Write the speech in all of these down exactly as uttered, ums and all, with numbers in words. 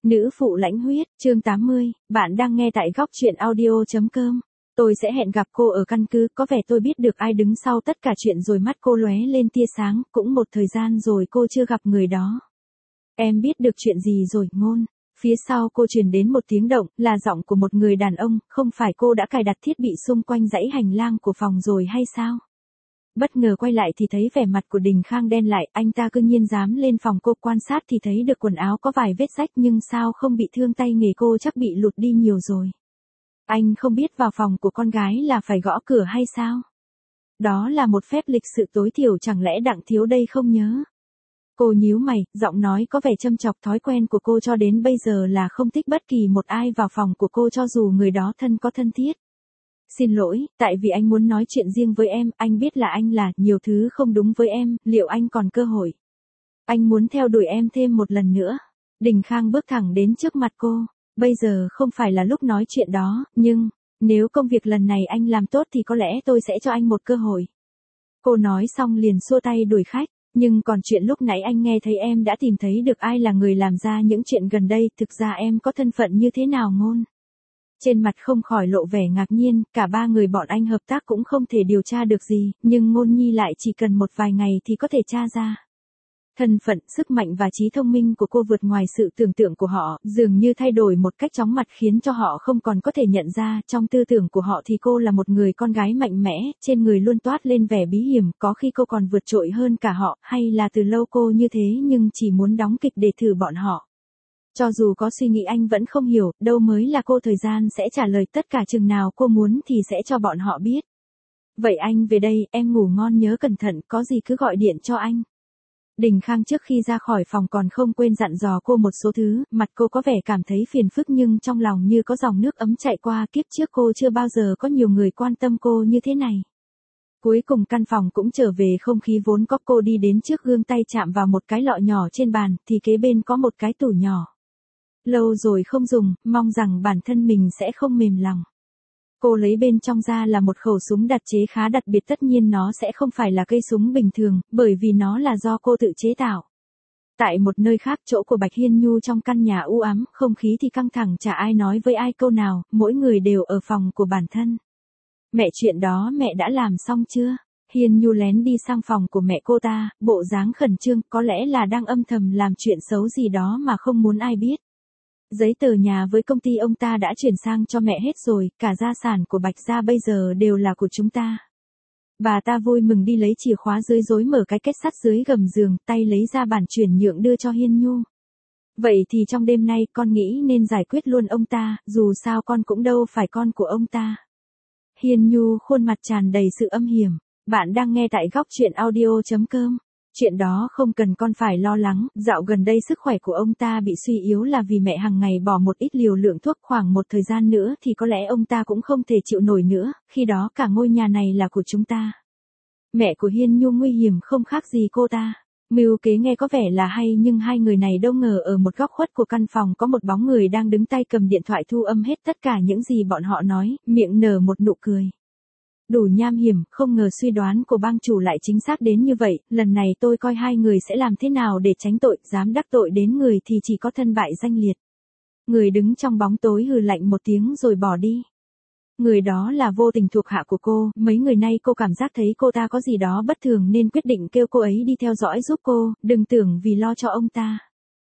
Nữ phụ lãnh huyết, chương tám mươi, bạn đang nghe tại góc truyện audio.com. Tôi sẽ hẹn gặp cô ở căn cứ, có vẻ tôi biết được ai đứng sau tất cả chuyện rồi mắt cô lóe lên tia sáng, cũng một thời gian rồi cô chưa gặp người đó. Em biết được chuyện gì rồi, Ngôn? Phía sau cô truyền đến một tiếng động, là giọng của một người đàn ông, không phải cô đã cài đặt thiết bị xung quanh dãy hành lang của phòng rồi hay sao? Bất ngờ quay lại thì thấy vẻ mặt của Đình Khang đen lại, anh ta cương nhiên dám lên phòng cô quan sát thì thấy được quần áo có vài vết rách nhưng sao không bị thương, tay nghề cô chắc bị lụt đi nhiều rồi. Anh không biết vào phòng của con gái là phải gõ cửa hay sao? Đó là một phép lịch sự tối thiểu, chẳng lẽ Đặng Thiếu đây không nhớ? Cô nhíu mày, giọng nói có vẻ châm chọc. Thói quen của cô cho đến bây giờ là không thích bất kỳ một ai vào phòng của cô cho dù người đó thân có thân thiết. Xin lỗi, tại vì anh muốn nói chuyện riêng với em, anh biết là anh là nhiều thứ không đúng với em, liệu anh còn cơ hội? Anh muốn theo đuổi em thêm một lần nữa. Đình Khang bước thẳng đến trước mặt cô. Bây giờ không phải là lúc nói chuyện đó, nhưng, nếu công việc lần này anh làm tốt thì có lẽ tôi sẽ cho anh một cơ hội. Cô nói xong liền xua tay đuổi khách, nhưng còn chuyện lúc nãy anh nghe thấy em đã tìm thấy được ai là người làm ra những chuyện gần đây, thực ra em có thân phận như thế nào, Ngôn? Trên mặt không khỏi lộ vẻ ngạc nhiên, cả ba người bọn anh hợp tác cũng không thể điều tra được gì, nhưng Ngôn Nhi lại chỉ cần một vài ngày thì có thể tra ra. Thân phận, sức mạnh và trí thông minh của cô vượt ngoài sự tưởng tượng của họ, dường như thay đổi một cách chóng mặt khiến cho họ không còn có thể nhận ra. Trong tư tưởng của họ thì cô là một người con gái mạnh mẽ, trên người luôn toát lên vẻ bí hiểm, có khi cô còn vượt trội hơn cả họ, hay là từ lâu cô như thế nhưng chỉ muốn đóng kịch để thử bọn họ. Cho dù có suy nghĩ anh vẫn không hiểu, đâu mới là cô, thời gian sẽ trả lời tất cả, chừng nào cô muốn thì sẽ cho bọn họ biết. Vậy anh về đây, em ngủ ngon nhớ cẩn thận, có gì cứ gọi điện cho anh. Đình Khang trước khi ra khỏi phòng còn không quên dặn dò cô một số thứ, mặt cô có vẻ cảm thấy phiền phức nhưng trong lòng như có dòng nước ấm chạy qua, kiếp trước cô chưa bao giờ có nhiều người quan tâm cô như thế này. Cuối cùng căn phòng cũng trở về không khí vốn có. Cô đi đến trước gương, tay chạm vào một cái lọ nhỏ trên bàn, thì kế bên có một cái tủ nhỏ. Lâu rồi không dùng, mong rằng bản thân mình sẽ không mềm lòng. Cô lấy bên trong ra là một khẩu súng đặc chế khá đặc biệt, tất nhiên nó sẽ không phải là cây súng bình thường, bởi vì nó là do cô tự chế tạo. Tại một nơi khác, chỗ của Bạch Hiên Nhu trong căn nhà u ám, không khí thì căng thẳng, chả ai nói với ai câu nào, mỗi người đều ở phòng của bản thân. Mẹ, chuyện đó mẹ đã làm xong chưa? Hiên Nhu lén đi sang phòng của mẹ cô ta, bộ dáng khẩn trương, có lẽ là đang âm thầm làm chuyện xấu gì đó mà không muốn ai biết. Giấy tờ nhà với công ty ông ta đã chuyển sang cho mẹ hết rồi, cả gia sản của Bạch gia bây giờ đều là của chúng ta. Bà ta vui mừng đi lấy chìa khóa dưới rối mở cái kết sắt dưới gầm giường, tay lấy ra bản chuyển nhượng đưa cho Hiên Nhu. Vậy thì trong đêm nay con nghĩ nên giải quyết luôn ông ta, dù sao con cũng đâu phải con của ông ta. Hiên Nhu khuôn mặt tràn đầy sự âm hiểm. Bạn đang nghe tại góc truyện audio.com. Chuyện đó không cần con phải lo lắng, dạo gần đây sức khỏe của ông ta bị suy yếu là vì mẹ hàng ngày bỏ một ít liều lượng thuốc, khoảng một thời gian nữa thì có lẽ ông ta cũng không thể chịu nổi nữa, khi đó cả ngôi nhà này là của chúng ta. Mẹ của Hiên Nhu nguy hiểm không khác gì cô ta. Mưu kế nghe có vẻ là hay nhưng hai người này đâu ngờ ở một góc khuất của căn phòng có một bóng người đang đứng tay cầm điện thoại thu âm hết tất cả những gì bọn họ nói, miệng nở một nụ cười. Đủ nham hiểm, không ngờ suy đoán của bang chủ lại chính xác đến như vậy, lần này tôi coi hai người sẽ làm thế nào để tránh tội, dám đắc tội đến người thì chỉ có thân bại danh liệt. Người đứng trong bóng tối hừ lạnh một tiếng rồi bỏ đi. Người đó là vô tình thuộc hạ của cô, mấy người nay cô cảm giác thấy cô ta có gì đó bất thường nên quyết định kêu cô ấy đi theo dõi giúp cô, đừng tưởng vì lo cho ông ta.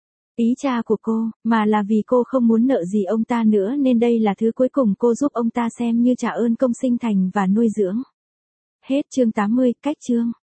Ý cha của cô, mà là vì cô không muốn nợ gì ông ta nữa nên đây là thứ cuối cùng cô giúp ông ta xem như trả ơn công sinh thành và nuôi dưỡng. Hết chương tám mươi, cách chương.